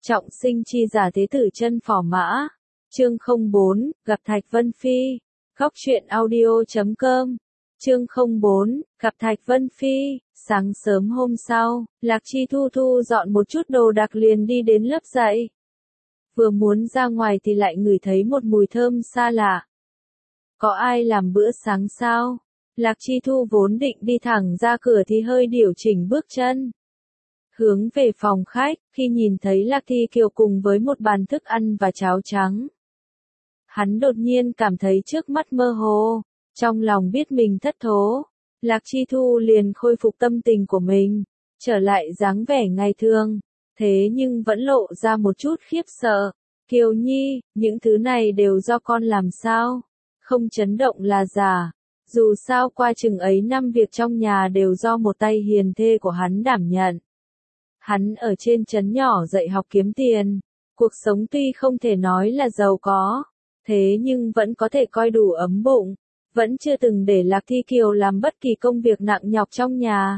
Trọng sinh chi giả thế tử chân phò mã. Chương 04, gặp Thạch Vân Phi. Góc truyện audio.com. Chương 04, gặp Thạch Vân Phi. Sáng sớm hôm sau, Lạc Chi Thu thu dọn một chút đồ đạc liền đi đến lớp dạy. Vừa muốn ra ngoài thì lại ngửi thấy một mùi thơm xa lạ. Có ai làm bữa sáng sao? Lạc Chi Thu vốn định đi thẳng ra cửa thì hơi điều chỉnh bước chân. Hướng về phòng khách, khi nhìn thấy Lạc Thi Kiều cùng với một bàn thức ăn và cháo trắng. Hắn đột nhiên cảm thấy trước mắt mơ hồ, trong lòng biết mình thất thố. Lạc Chi Thu liền khôi phục tâm tình của mình, trở lại dáng vẻ ngày thường, thế nhưng vẫn lộ ra một chút khiếp sợ. Kiều Nhi, những thứ này đều do con làm sao? Không chấn động là giả. Dù sao qua chừng ấy năm việc trong nhà đều do một tay hiền thê của hắn đảm nhận. Hắn ở trên trấn nhỏ dạy học kiếm tiền, cuộc sống tuy không thể nói là giàu có, thế nhưng vẫn có thể coi đủ ấm bụng, vẫn chưa từng để Lạc Thi Kiều làm bất kỳ công việc nặng nhọc trong nhà.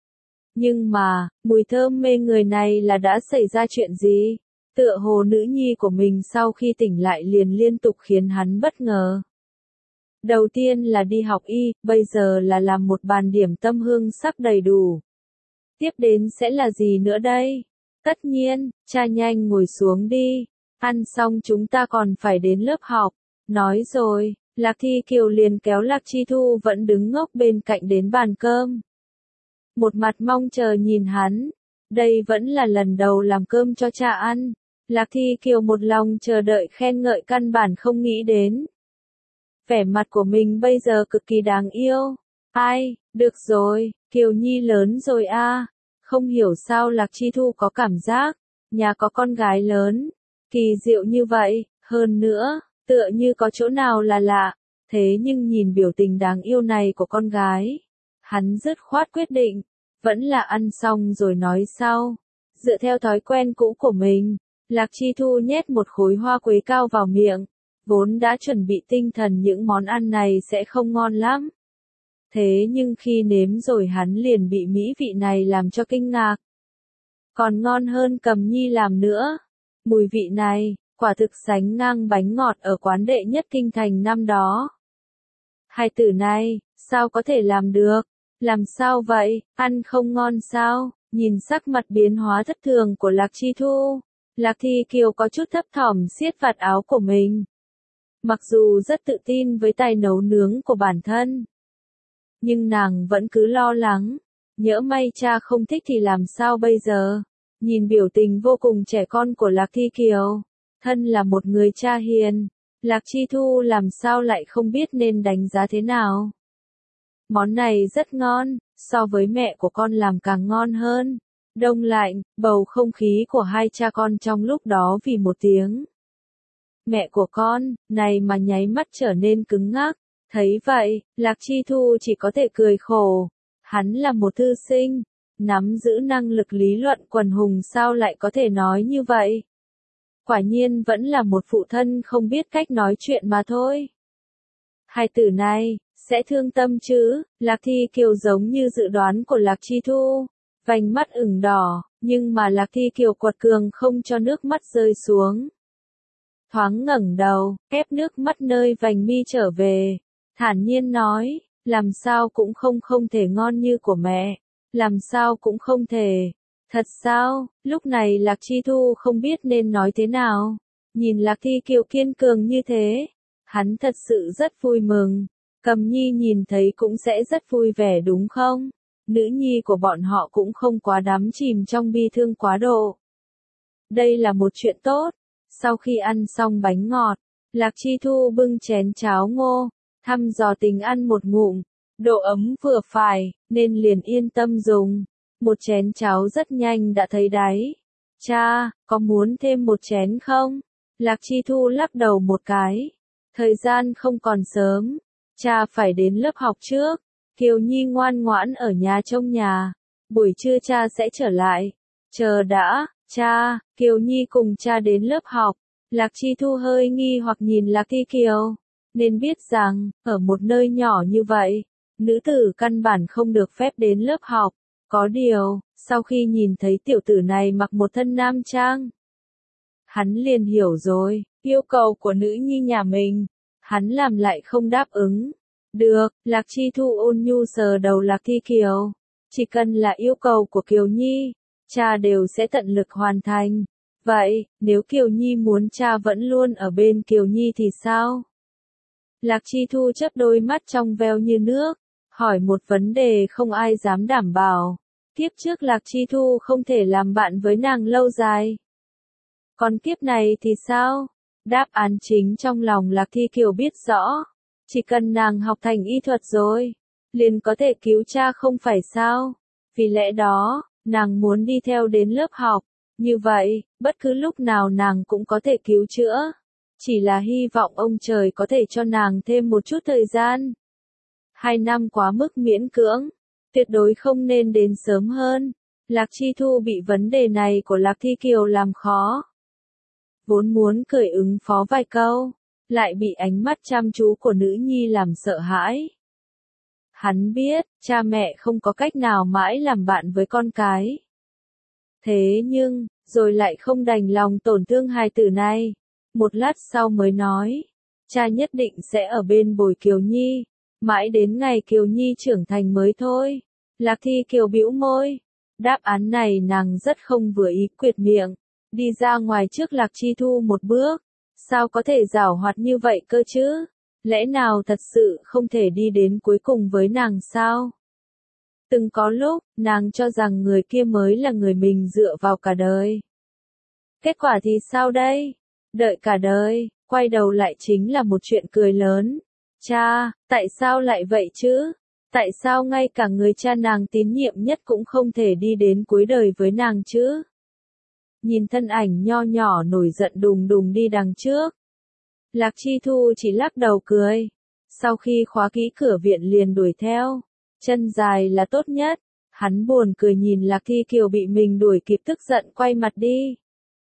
Nhưng mà, mùi thơm mê người này là đã xảy ra chuyện gì? Tựa hồ nữ nhi của mình sau khi tỉnh lại liền liên tục khiến hắn bất ngờ. Đầu tiên là đi học y, bây giờ là làm một bàn điểm tâm hương sắc đầy đủ. Tiếp đến sẽ là gì nữa đây? Tất nhiên, cha nhanh ngồi xuống đi. Ăn xong chúng ta còn phải đến lớp học. Nói rồi, Lạc Thi Kiều liền kéo Lạc Chi Thu vẫn đứng ngốc bên cạnh đến bàn cơm. Một mặt mong chờ nhìn hắn. Đây vẫn là lần đầu làm cơm cho cha ăn. Lạc Thi Kiều một lòng chờ đợi khen ngợi căn bản không nghĩ đến. Vẻ mặt của mình bây giờ cực kỳ đáng yêu. Ai, được rồi, Kiều Nhi lớn rồi a. Không hiểu sao Lạc Chi Thu có cảm giác, nhà có con gái lớn, kỳ diệu như vậy, hơn nữa, tựa như có chỗ nào là lạ, thế nhưng nhìn biểu tình đáng yêu này của con gái, hắn dứt khoát quyết định, vẫn là ăn xong rồi nói sau. Dựa theo thói quen cũ của mình, Lạc Chi Thu nhét một khối hoa quế cao vào miệng, vốn đã chuẩn bị tinh thần những món ăn này sẽ không ngon lắm. Thế nhưng khi nếm rồi hắn liền bị mỹ vị này làm cho kinh ngạc. Còn ngon hơn Cầm Nhi làm nữa. Mùi vị này, quả thực sánh ngang bánh ngọt ở quán đệ nhất kinh thành năm đó. Hai tử này, sao có thể làm được? Làm sao vậy, ăn không ngon sao? Nhìn sắc mặt biến hóa thất thường của Lạc Chi Thu, Lạc Thi Kiều có chút thấp thỏm siết vạt áo của mình. Mặc dù rất tự tin với tài nấu nướng của bản thân, nhưng nàng vẫn cứ lo lắng, nhỡ may cha không thích thì làm sao bây giờ? Nhìn biểu tình vô cùng trẻ con của Lạc Thi Kiều, thân là một người cha hiền, Lạc Chi Thu làm sao lại không biết nên đánh giá thế nào? Món này rất ngon, so với mẹ của con làm càng ngon hơn. Đông lạnh, bầu không khí của hai cha con trong lúc đó vì một tiếng mẹ của con, này mà nháy mắt trở nên cứng ngắc. Thấy vậy, Lạc Chi Thu chỉ có thể cười khổ. Hắn là một thư sinh, nắm giữ năng lực lý luận quần hùng sao lại có thể nói như vậy? Quả nhiên vẫn là một phụ thân không biết cách nói chuyện mà thôi. Hai tử này, sẽ thương tâm chứ? Lạc Thi Kiều giống như dự đoán của Lạc Chi Thu, vành mắt ửng đỏ, nhưng mà Lạc Thi Kiều quật cường không cho nước mắt rơi xuống. Thoáng ngẩng đầu, ép nước mắt nơi vành mi trở về. Thản nhiên nói, làm sao cũng không thể ngon như của mẹ, làm sao cũng không thể. Thật sao? Lúc này Lạc Chi Thu không biết nên nói thế nào. Nhìn Lạc Thi Kiều kiên cường như thế, hắn thật sự rất vui mừng. Cầm Nhi nhìn thấy cũng sẽ rất vui vẻ đúng không? Nữ nhi của bọn họ cũng không quá đắm chìm trong bi thương quá độ. Đây là một chuyện tốt. Sau khi ăn xong bánh ngọt, Lạc Chi Thu bưng chén cháo ngô, thăm dò tình ăn một ngụm, độ ấm vừa phải, nên liền yên tâm dùng. Một chén cháo rất nhanh đã thấy đáy. Cha, có muốn thêm một chén không? Lạc Chi Thu lắc đầu một cái. Thời gian không còn sớm, cha phải đến lớp học trước. Kiều Nhi ngoan ngoãn ở nhà trông nhà. Buổi trưa cha sẽ trở lại. Chờ đã, cha, Kiều Nhi cùng cha đến lớp học. Lạc Chi Thu hơi nghi hoặc nhìn Lạc Thi Kiều. Nên biết rằng, ở một nơi nhỏ như vậy, nữ tử căn bản không được phép đến lớp học. Có điều, sau khi nhìn thấy tiểu tử này mặc một thân nam trang, Hắn liền hiểu rồi, yêu cầu của nữ nhi nhà mình, hắn làm lại không đáp ứng. Được, Lạc Chi Thu ôn nhu sờ đầu Lạc Thi Kiều. Chỉ cần là yêu cầu của Kiều Nhi, cha đều sẽ tận lực hoàn thành. Vậy, nếu Kiều Nhi muốn cha vẫn luôn ở bên Kiều Nhi thì sao? Lạc Chi Thu chớp đôi mắt trong veo như nước, hỏi một vấn đề không ai dám đảm bảo. Kiếp trước Lạc Chi Thu không thể làm bạn với nàng lâu dài. Còn kiếp này thì sao? Đáp án chính trong lòng Lạc Thi Kiều biết rõ. Chỉ cần nàng học thành y thuật rồi, liền có thể cứu cha không phải sao? Vì lẽ đó, nàng muốn đi theo đến lớp học. Như vậy, bất cứ lúc nào nàng cũng có thể cứu chữa. Chỉ là hy vọng ông trời có thể cho nàng thêm một chút thời gian. 2 năm quá mức miễn cưỡng, tuyệt đối không nên đến sớm hơn. Lạc Chi Thu bị vấn đề này của Lạc Thi Kiều làm khó. Vốn muốn cười ứng phó vài câu, lại bị ánh mắt chăm chú của nữ nhi làm sợ hãi. Hắn biết, cha mẹ không có cách nào mãi làm bạn với con cái. Thế nhưng, rồi lại không đành lòng tổn thương hài tử này. Một lát sau mới nói, cha nhất định sẽ ở bên bồi Kiều Nhi, mãi đến ngày Kiều Nhi trưởng thành mới thôi. Lạc Thi Kiều bĩu môi. Đáp án này nàng rất không vừa ý, quyệt miệng, đi ra ngoài trước Lạc Chi Thu một bước. Sao có thể giảo hoạt như vậy cơ chứ? Lẽ nào thật sự không thể đi đến cuối cùng với nàng sao? Từng có lúc, nàng cho rằng người kia mới là người mình dựa vào cả đời. Kết quả thì sao đây? Đợi cả đời, quay đầu lại chính là một chuyện cười lớn. Cha, tại sao lại vậy chứ? Tại sao ngay cả người cha nàng tín nhiệm nhất cũng không thể đi đến cuối đời với nàng chứ? Nhìn thân ảnh nho nhỏ nổi giận đùng đùng đi đằng trước. Lạc Chi Thu chỉ lắc đầu cười. Sau khi khóa kỹ cửa viện liền đuổi theo. Chân dài là tốt nhất. Hắn buồn cười nhìn Lạc Thi Kiều bị mình đuổi kịp tức giận quay mặt đi.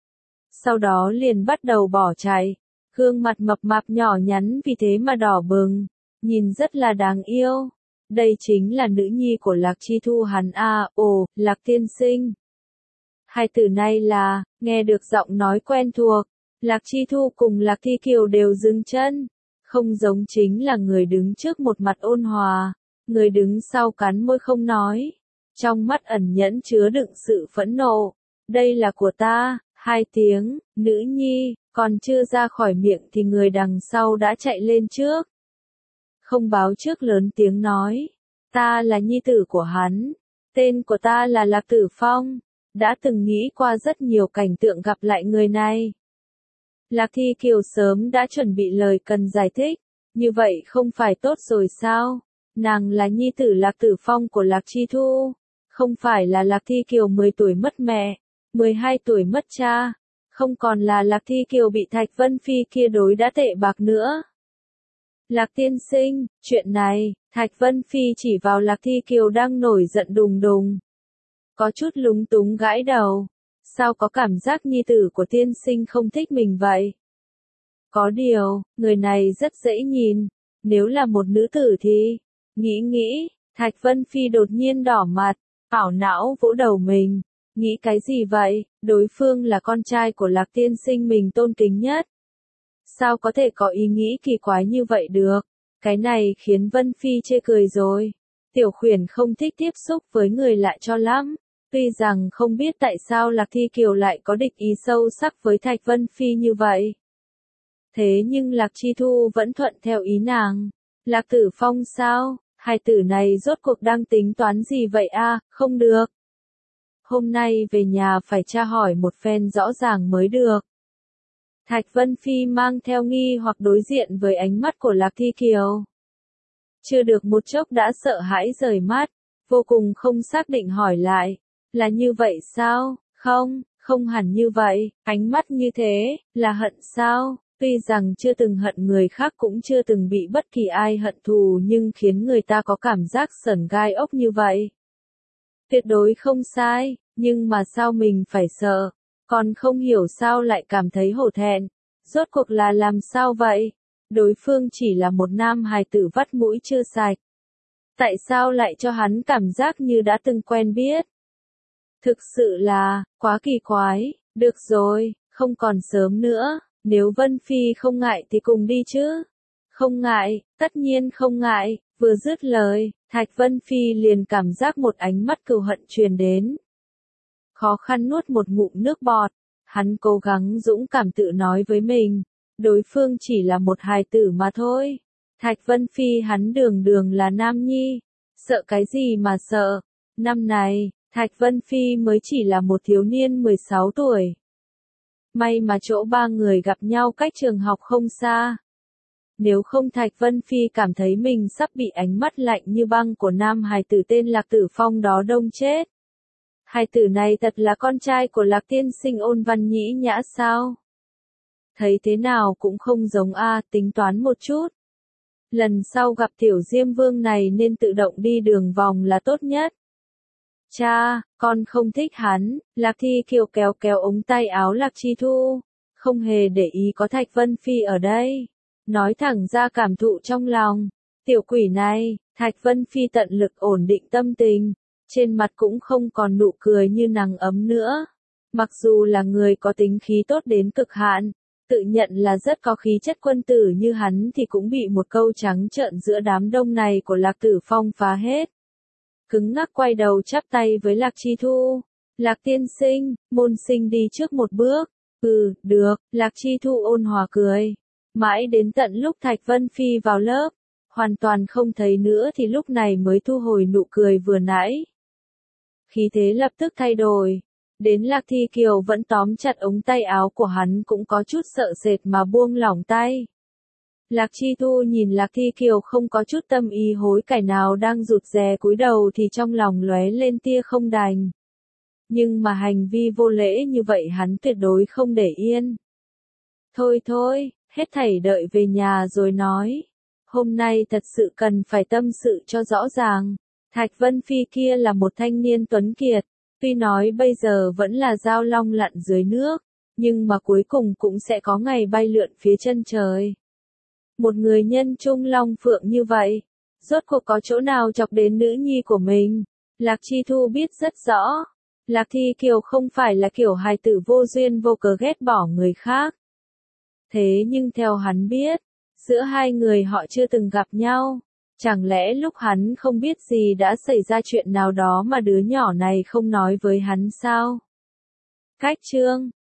Sau đó liền bắt đầu bỏ chạy. Gương mặt mập mạp nhỏ nhắn vì thế mà đỏ bừng. Nhìn rất là đáng yêu. Đây chính là nữ nhi của Lạc Chi Thu hắn à, ồ, Lạc tiên sinh. Hai từ này là, nghe được giọng nói quen thuộc. Lạc Chi Thu cùng Lạc Thi Kiều đều dừng chân. Không giống chính là người đứng trước một mặt ôn hòa. Người đứng sau cắn môi không nói. Trong mắt ẩn nhẫn chứa đựng sự phẫn nộ. Đây là của ta, 2 tiếng, nữ nhi, còn chưa ra khỏi miệng thì người đằng sau đã chạy lên trước. Không báo trước lớn tiếng nói. Ta là nhi tử của hắn. Tên của ta là Lạc Tử Phong. Đã từng nghĩ qua rất nhiều cảnh tượng gặp lại người này. Lạc Thi Kiều sớm đã chuẩn bị lời cần giải thích. Như vậy không phải tốt rồi sao? Nàng là nhi tử Lạc Tử Phong của Lạc Chi Thu. Không phải là Lạc Thi Kiều 10 tuổi mất mẹ, 12 tuổi mất cha. Không còn là Lạc Thi Kiều bị Thạch Vân Phi kia đối đãi tệ bạc nữa. Lạc tiên sinh, chuyện này, Thạch Vân Phi chỉ vào Lạc Thi Kiều đang nổi giận đùng đùng. Có chút lúng túng gãi đầu. Sao có cảm giác nhi tử của tiên sinh không thích mình vậy? Có điều, người này rất dễ nhìn. Nếu là một nữ tử thì... Nghĩ, Thạch Vân Phi đột nhiên đỏ mặt, ảo não vỗ đầu mình. Nghĩ cái gì vậy? Đối phương là con trai của Lạc tiên sinh mình tôn kính nhất. Sao có thể có ý nghĩ kỳ quái như vậy được? Cái này khiến Vân Phi chê cười rồi. Tiểu khuyển không thích tiếp xúc với người lạ cho lắm. Tuy rằng không biết tại sao Lạc Thi Kiều lại có địch ý sâu sắc với Thạch Vân Phi như vậy. Thế nhưng Lạc Chi Thu vẫn thuận theo ý nàng. Lạc Tử Phong sao? Hai tử này rốt cuộc đang tính toán gì vậy a? Không được. Hôm nay về nhà phải tra hỏi một phen rõ ràng mới được. Thạch Vân Phi mang theo nghi hoặc đối diện với ánh mắt của Lạc Thi Kiều. Chưa được một chốc đã sợ hãi rời mắt, vô cùng không xác định hỏi lại. Là như vậy sao? Không hẳn như vậy, ánh mắt như thế, là hận sao? Tuy rằng chưa từng hận người khác cũng chưa từng bị bất kỳ ai hận thù nhưng khiến người ta có cảm giác sởn gai ốc như vậy. Tuyệt đối không sai, nhưng mà sao mình phải sợ? Còn không hiểu sao lại cảm thấy hổ thẹn. Rốt cuộc là làm sao vậy? Đối phương chỉ là một nam hài tử vắt mũi chưa sạch. Tại sao lại cho hắn cảm giác như đã từng quen biết? Thực sự là, quá kỳ quái. Được rồi, không còn sớm nữa, nếu Vân Phi không ngại thì cùng đi chứ. Không ngại, tất nhiên không ngại, vừa dứt lời, Thạch Vân Phi liền cảm giác một ánh mắt cừu hận truyền đến. Khó khăn nuốt một ngụm nước bọt, hắn cố gắng dũng cảm tự nói với mình, đối phương chỉ là một hài tử mà thôi. Thạch Vân Phi hắn đường đường là nam nhi, sợ cái gì mà sợ, năm này, Thạch Vân Phi mới chỉ là một thiếu niên 16 tuổi. May mà chỗ ba người gặp nhau cách trường học không xa. Nếu không Thạch Vân Phi cảm thấy mình sắp bị ánh mắt lạnh như băng của nam hài tử tên Lạc Tử Phong đó đông chết. Hài tử này thật là con trai của Lạc tiên sinh Ôn Văn Nhĩ Nhã sao? Thấy thế nào cũng không giống a, tính toán một chút. Lần sau gặp tiểu Diêm Vương này nên tự động đi đường vòng là tốt nhất. Cha, con không thích hắn, Lạc Thi Kiều kéo kéo ống tay áo Lạc Chi Thu, không hề để ý có Thạch Vân Phi ở đây. Nói thẳng ra cảm thụ trong lòng, tiểu quỷ này, Thạch Vân Phi tận lực ổn định tâm tình, trên mặt cũng không còn nụ cười như nắng ấm nữa. Mặc dù là người có tính khí tốt đến cực hạn, tự nhận là rất có khí chất quân tử như hắn thì cũng bị một câu trắng trợn giữa đám đông này của Lạc Tử Phong phá hết. Cứng ngắc quay đầu chắp tay với Lạc Chi Thu. Lạc tiên sinh, môn sinh đi trước một bước. Được, Lạc Chi Thu ôn hòa cười. Mãi đến tận lúc Thạch Vân Phi vào lớp, hoàn toàn không thấy nữa thì lúc này mới thu hồi nụ cười vừa nãy. Khí thế lập tức thay đổi. Đến Lạc Thi Kiều vẫn tóm chặt ống tay áo của hắn cũng có chút sợ sệt mà buông lỏng tay. Lạc Chi Thu nhìn Lạc Thi Kiều không có chút tâm ý hối cải nào đang rụt rè cúi đầu thì trong lòng lóe lên tia không đành. Nhưng mà hành vi vô lễ như vậy hắn tuyệt đối không để yên. Thôi, hết thảy đợi về nhà rồi nói. Hôm nay thật sự cần phải tâm sự cho rõ ràng. Thạch Vân Phi kia là một thanh niên tuấn kiệt, tuy nói bây giờ vẫn là dao long lặn dưới nước, nhưng mà cuối cùng cũng sẽ có ngày bay lượn phía chân trời. Một người nhân trung long phượng như vậy, rốt cuộc có chỗ nào chọc đến nữ nhi của mình? Lạc Chi Thu biết rất rõ, Lạc Thi Kiều không phải là kiểu hài tử vô duyên vô cớ ghét bỏ người khác. Thế nhưng theo hắn biết, giữa hai người họ chưa từng gặp nhau. Chẳng lẽ lúc hắn không biết gì đã xảy ra chuyện nào đó mà đứa nhỏ này không nói với hắn sao? Cách chương